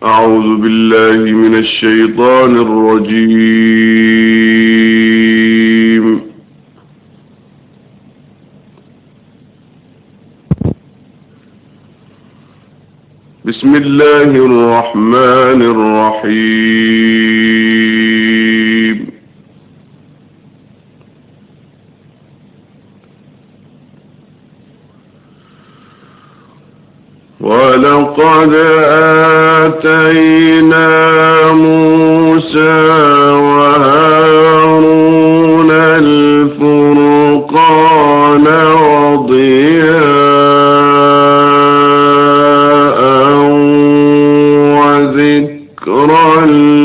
أعوذ بالله من الشيطان الرجيم. بسم الله الرحمن الرحيم. ولقد آتينا موسى وهارون الفرقان وضياء وذكرا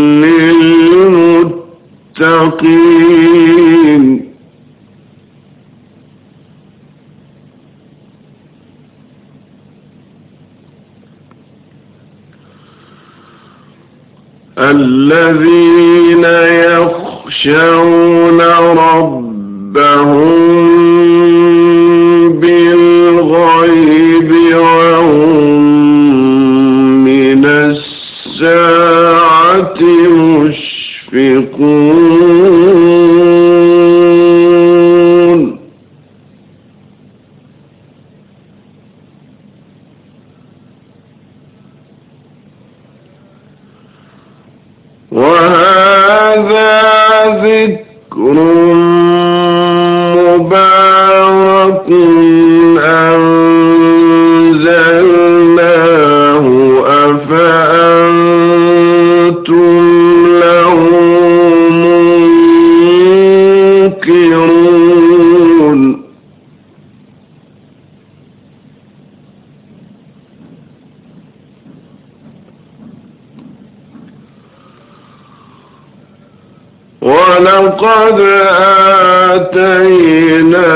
للمتقين. الذين يخشون ربهم بالغيب وهم من الساعة مشفقون. وهذا ذكر مبارك أنزلناه أفأنتم له منكرون. ولقد آتينا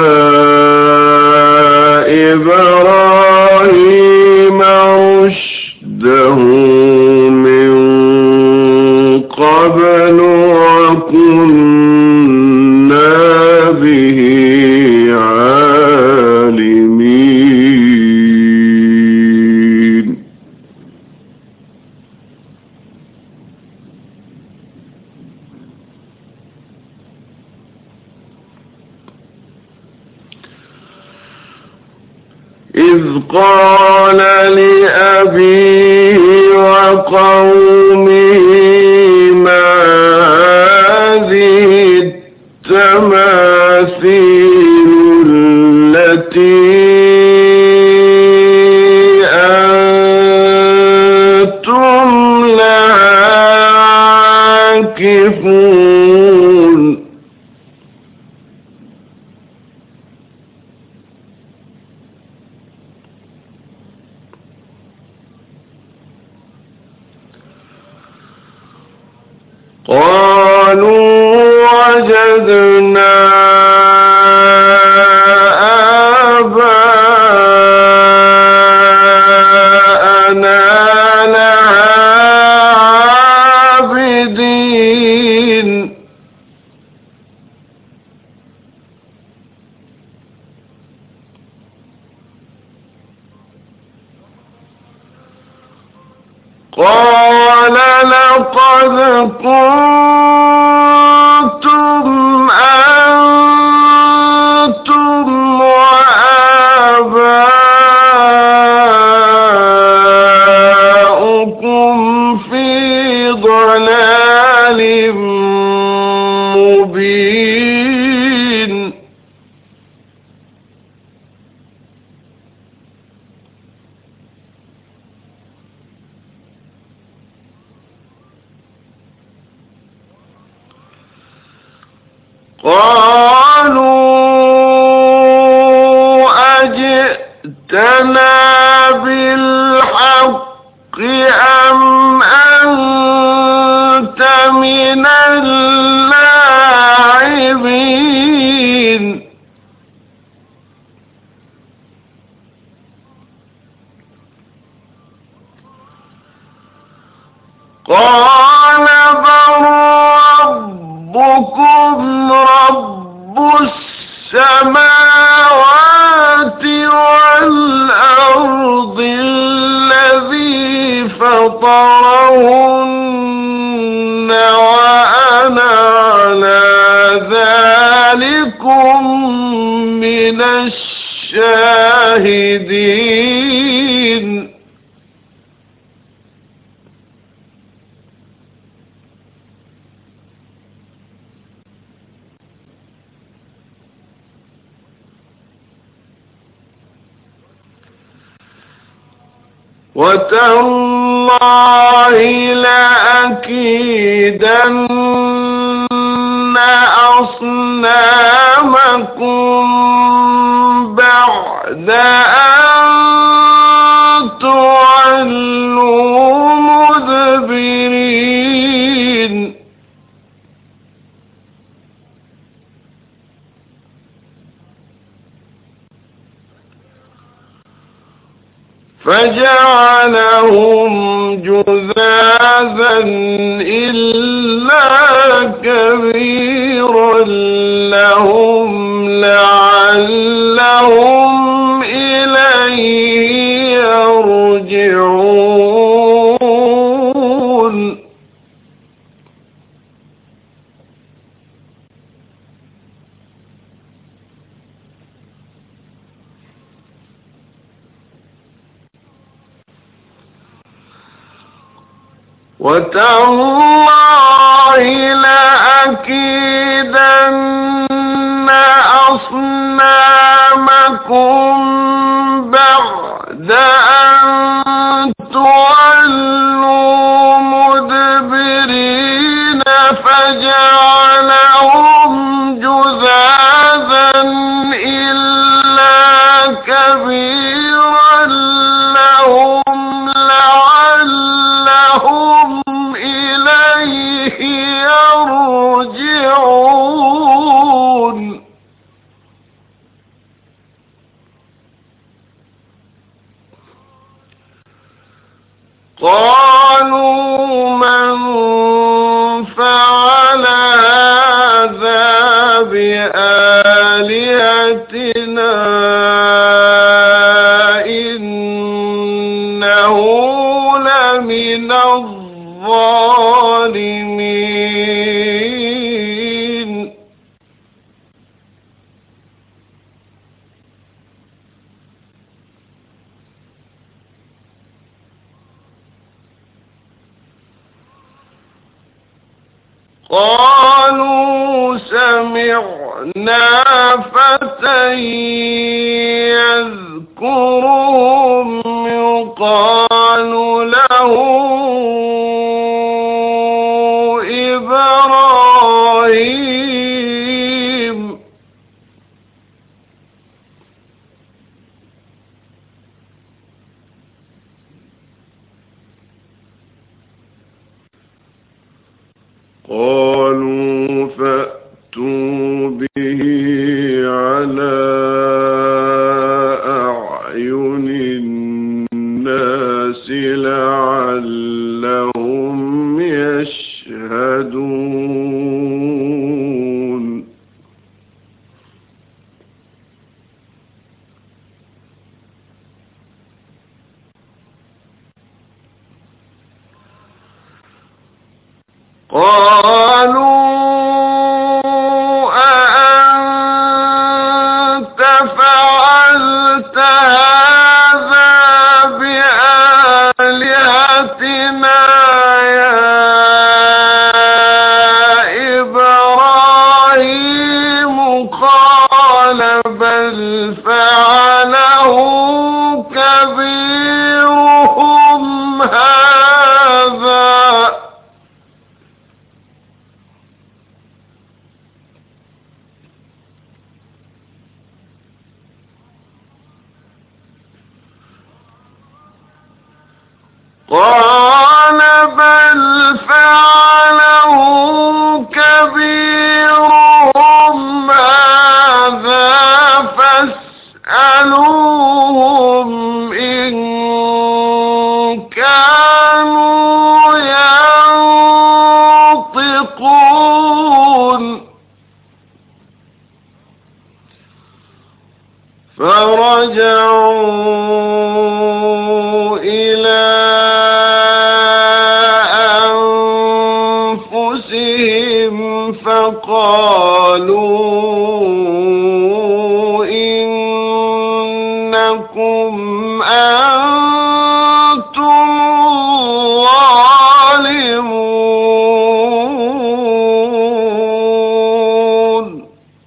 إبراهيم رشده من قبل وكنا به عالمين. إذ قال لأبيه وقومه ما هذه التماثيل التي أنتم لها عاكفون. قالوا وجدنا آباءنا لها عابدين. قال لقد كنتم أنتم وآباؤكم في ضلال مبين. قالوا أجئتنا بالحق أم أنت من اللاعبين. قال بل ربكم رب السماوات والأرض الذي فطرهن فطرهن وأنا على ذلكم من الشاهدين. وتالله لأكيدن أصنامكم بعد أن تولوا مدبرين. فجعلهم جذاذا إلا كبيرا لهم لعلهم إليه يرجعون. وتالله لأكيدن أصنامكم بعد أن تولوا مدبرين فجعلهم جذاذا إلا كبيرا لهم لعلهم إليه يرجعون. قالوا من فعل هذا بآلهتنا إنه لمن الظالمين. قالوا سمعنا فتى يذكرهم يقال له إبراهيم. قالوا فأتوا به على أعين الناس لعلهم يشهدون. قالوا أأنت فعلت هذا بآلهتنا يا إبراهيم؟ قال بل فعله كبيرهم هذا. قال بل فعله كبيرهم هذا فاسألوهم إن كانوا ينطقون. فرجعوا إلى قالوا إنكم أنتم الظالمون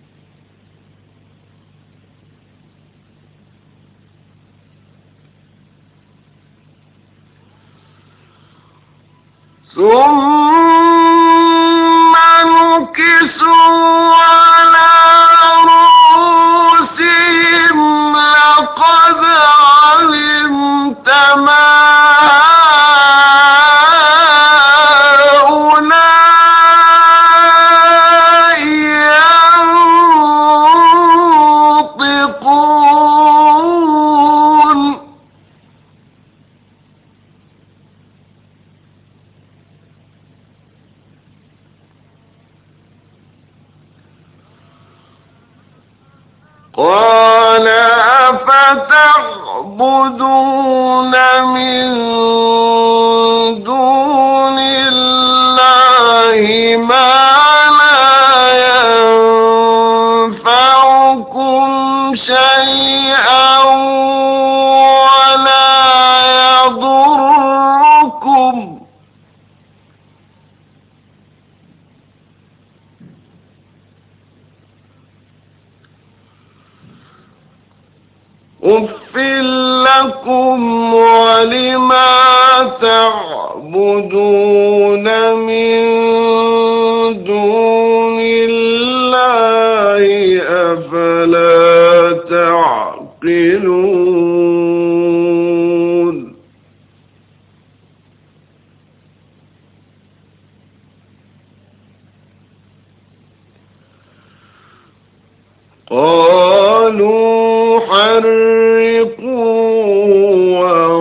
ثم نكسوا على رؤوسهم لقد علمت ما هؤلاء ينطقون قال أفتعبدون من دون الله ما لا ينفعكم شيئا ولا يضركم أُفٍّ لكم ولما تعبدون من دون الله أفلا تعقلون قالوا حرقوا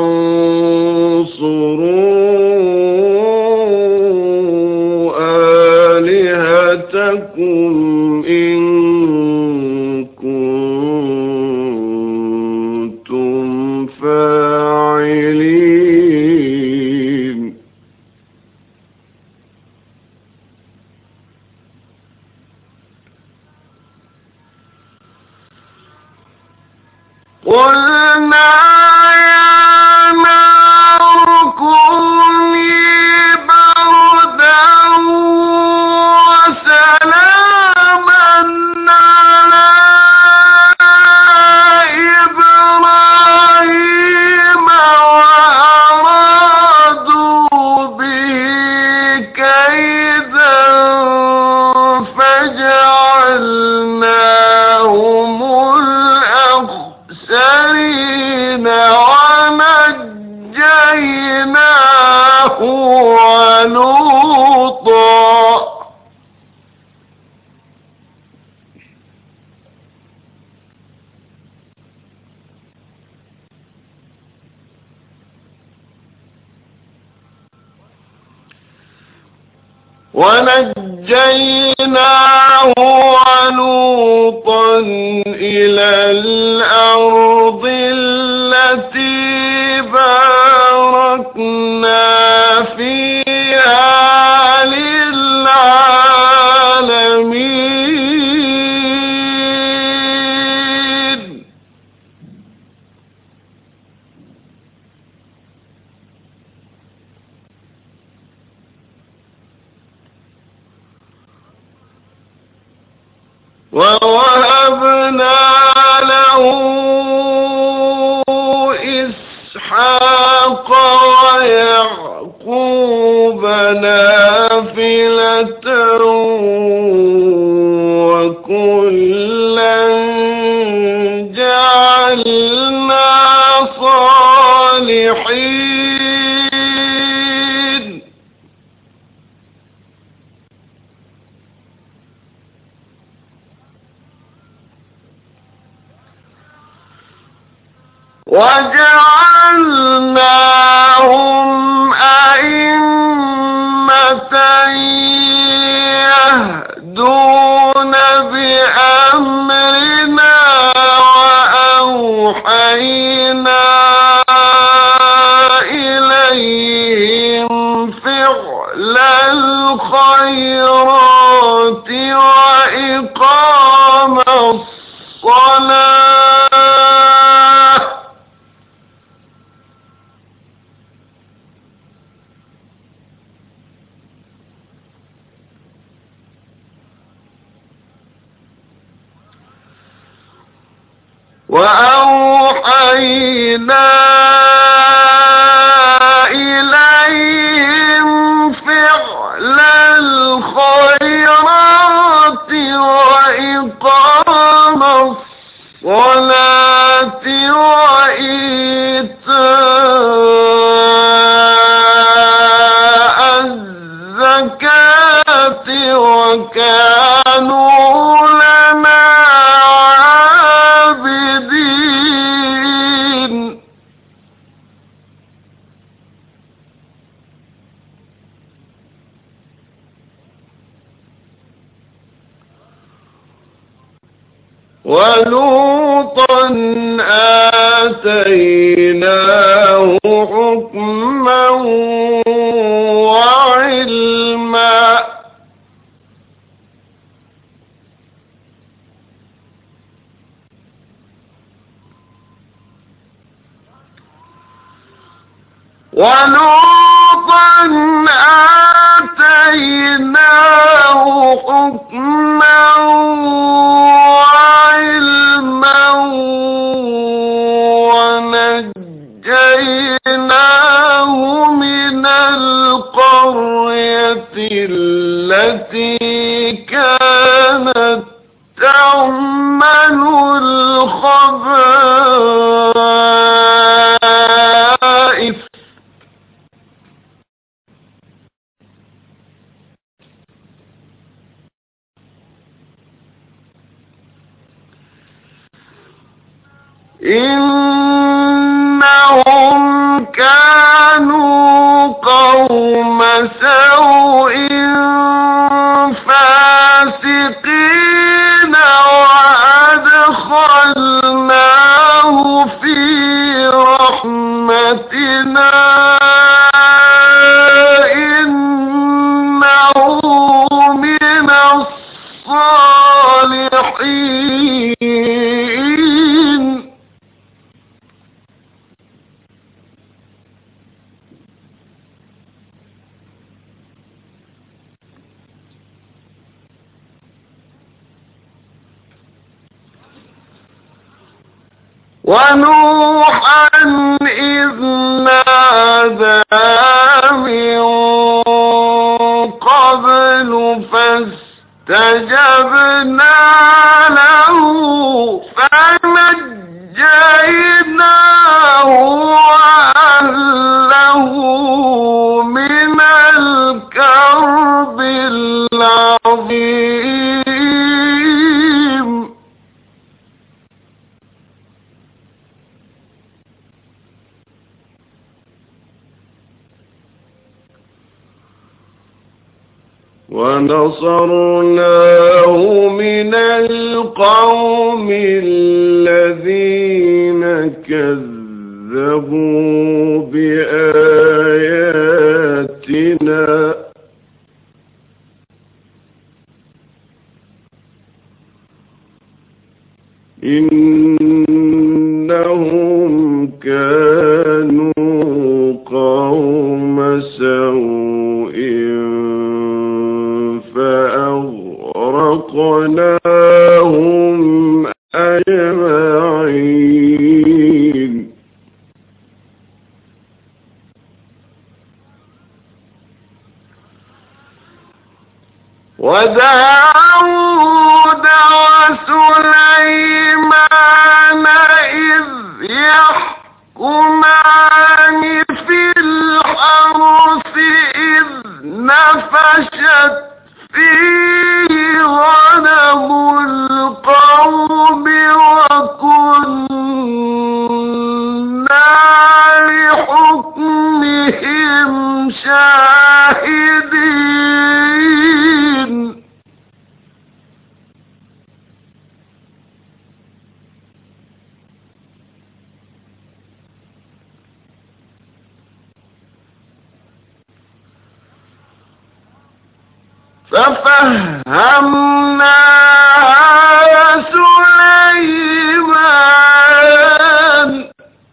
وانصروا آلهتكم إن كنتم فاعلين قلنا يا نار كوني بردا وسلاما على إبراهيم وأرادوا به كيدا فجعلناهم الأخسرين ونجيناه ولوطا ولوطا إلى الأرض التي باركنا فيها للعالمين ووهبنا له إسحاق ويعقوب نافلة وكلا جعلنا صالحين وجعلناهم أئمة يهدون بأمرنا وأوحينا إليهم فعل الخيرات وإقام الصلاة وأوحينا إليهم فعل الخيرات وإقام الصلاة وإيتاء الزكاة وكانوا لنا عابدين. ولوطا آتيناه حكما وعلما ونجيناه من القرية التي كانت تعمل الخبائث إنهم كانوا قوم سوء فاسقين وأدخلناه في رحمتنا إنه من الصالحين. ونوحا إذ نادى من قبل فاستجبنا له فنجيناه وأهله من الكرب العظيم. ونصرناه من القوم الذين كذبوا بآياتنا إنهم كانوا قوم سوء فأغرقناهم أجمعين. وداود وسليمان إذ يحكمان في الحرث إذ نفشت فيه غنم القوم وكنا لحكمهم شاهدين. ففهمناه سليمان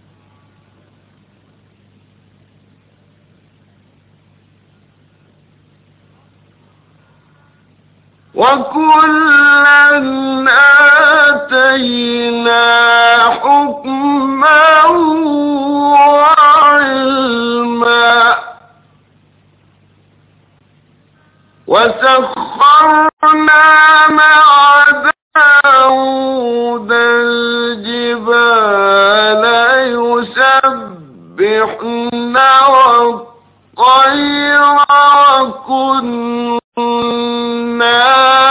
وكلا آتينا حكما وعلما وسخرنا مع داود الجبال يسبحن والطير وكنا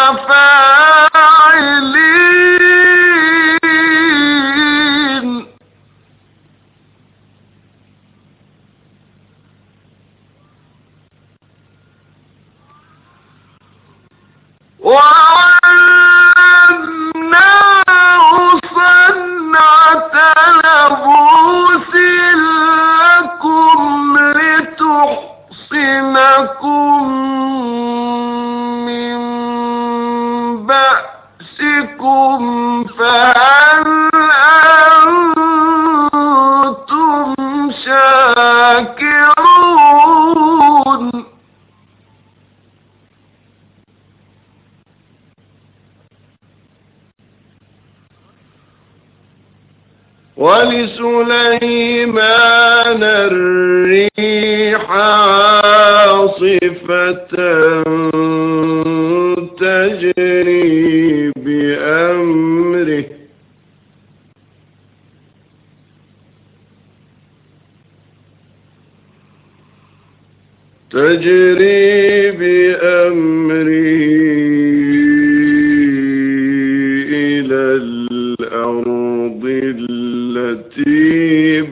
فاعلين وعلمناه صنعة لبوس لكم لتحصنكم من بأسكم فهل أنتم شاكرون ولسليمان الريح عاصفة تجري بأمره إلى الأرض التي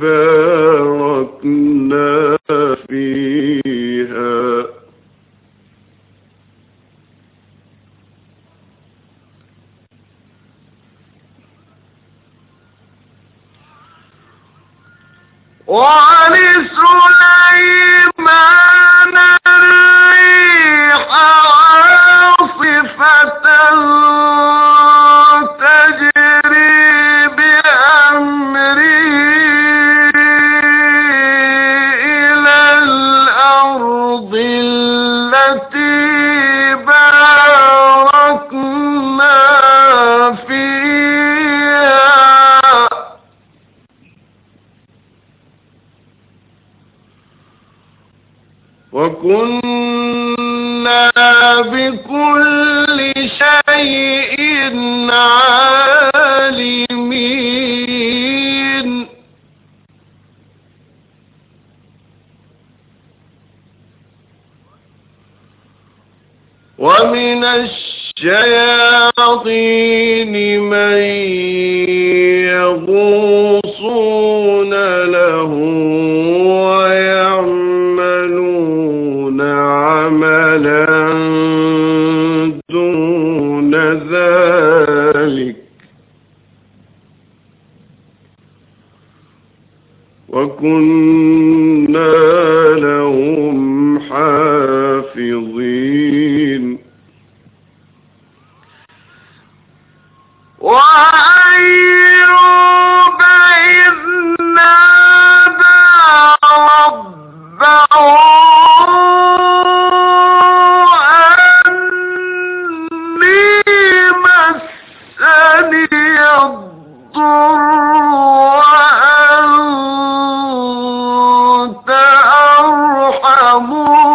باركنا فيها ولسليمان الريح عاصفة تجري بأمره إلى الأرض التي باركنا فيها وكنا بكل شيء عالمين ومن الشياطين من يغوصون له ويعملون عملا دون ذلك وكنا لهم حافظين وأيوب إذ نادى ربه أني مسني الضر وأنت أرحم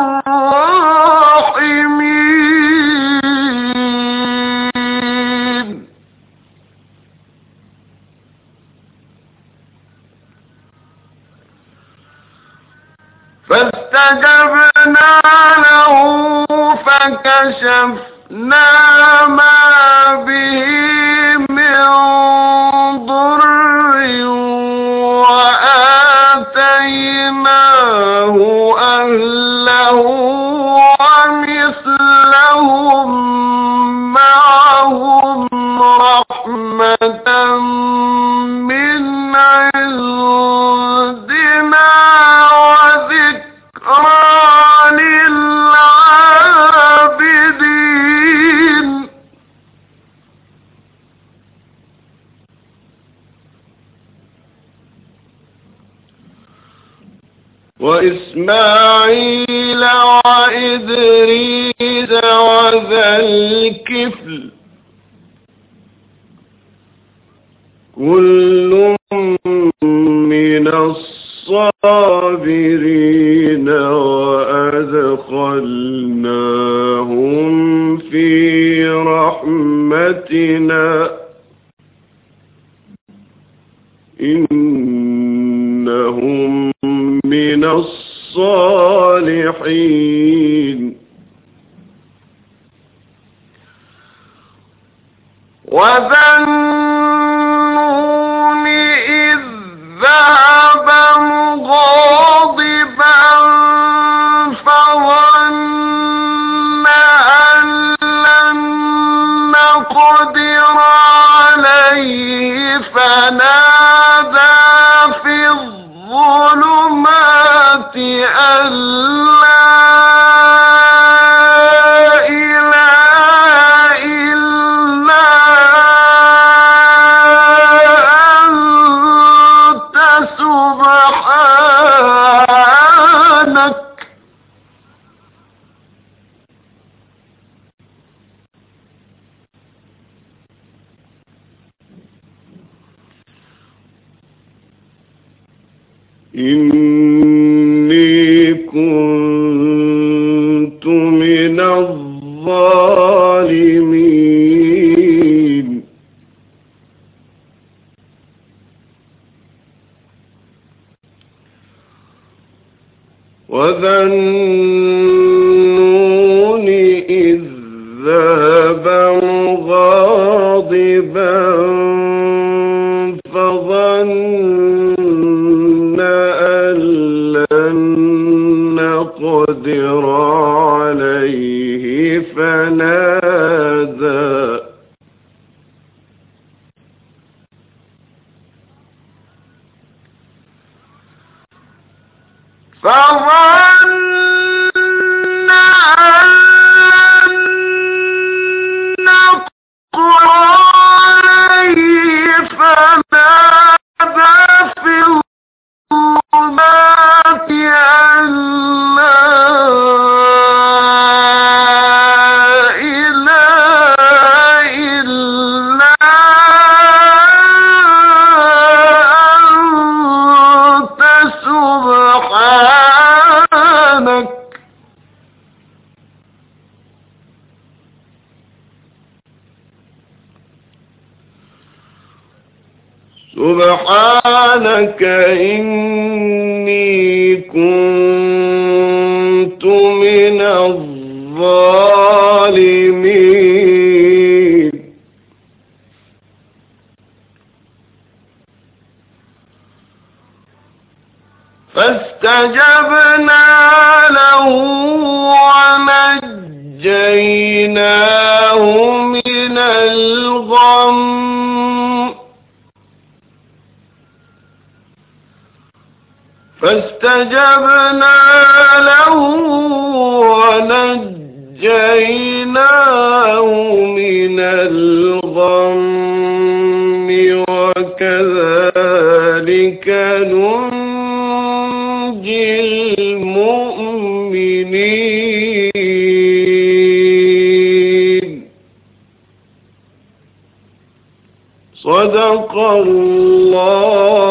الراحمين فاستجبنا له فكشفنا ما به من ضر وآتيناه أهله ومثلهم معهم رحمة من عندنا للعابدين وإسماعيل وإدريس وذا الكفل كل من الصابرين وأدخلناهم في رحمتنا إنهم من الصالحين وذا النون إذ ذهب مغاضبا فظن أن لن نقدر عليه فنادى في الظلمات أن لا إله إلا أنت سبحانك إني كنت من الظالمين وذا النون إذ ذهب مغاضبا فظن أن لن نقدر عليه فنادى فظن أن لن نقدر عليه فنادى في الظلمات أن لا إله إلا أنت سبحانك سبحانك إني كنت من الظالمين فاستجبنا له ونجيناه من الغم فاستجبنا له ونجيناه من الغم وكذلك ننجي المؤمنين صدق الله